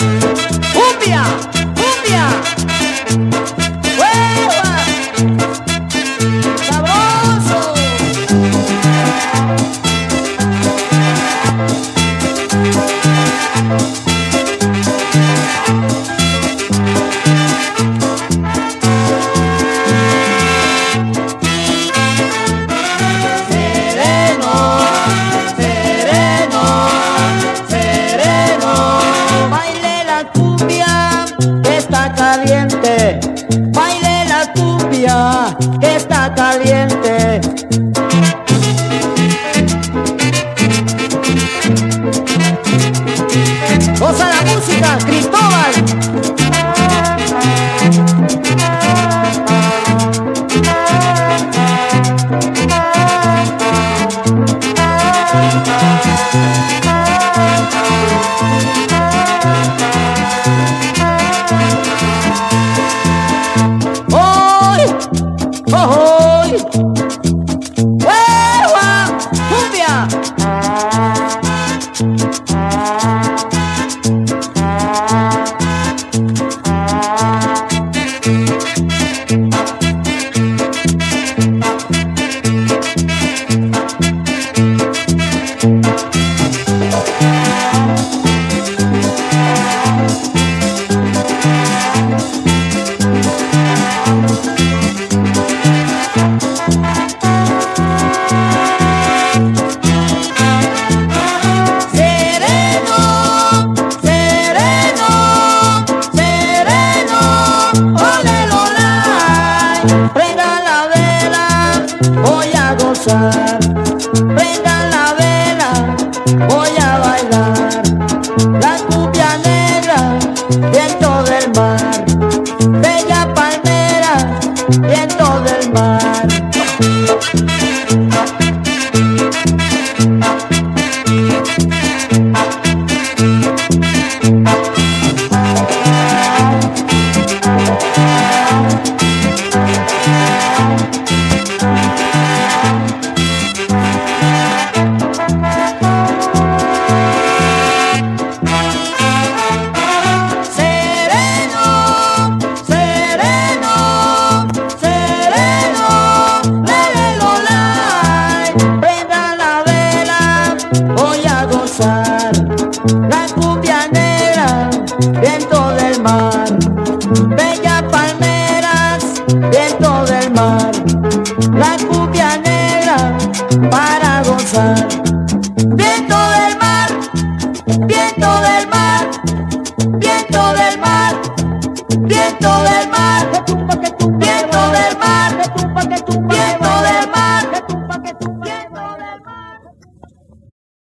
¡Cumbia! ¡Cumbia! ¡Hueva! ¡Sabroso! Caliente, baile la cumbia que está caliente. Goza la música, Cristóbal. ¡Hoy! ¡Hueva! ¡Cumbia! Prenda la vela, voy a bailar la cumbia negra, viento del mar, bella palmera, viento del mar. La cumbia negra, viento del mar, bellas palmeras, viento del mar. La cumbia negra para gozar.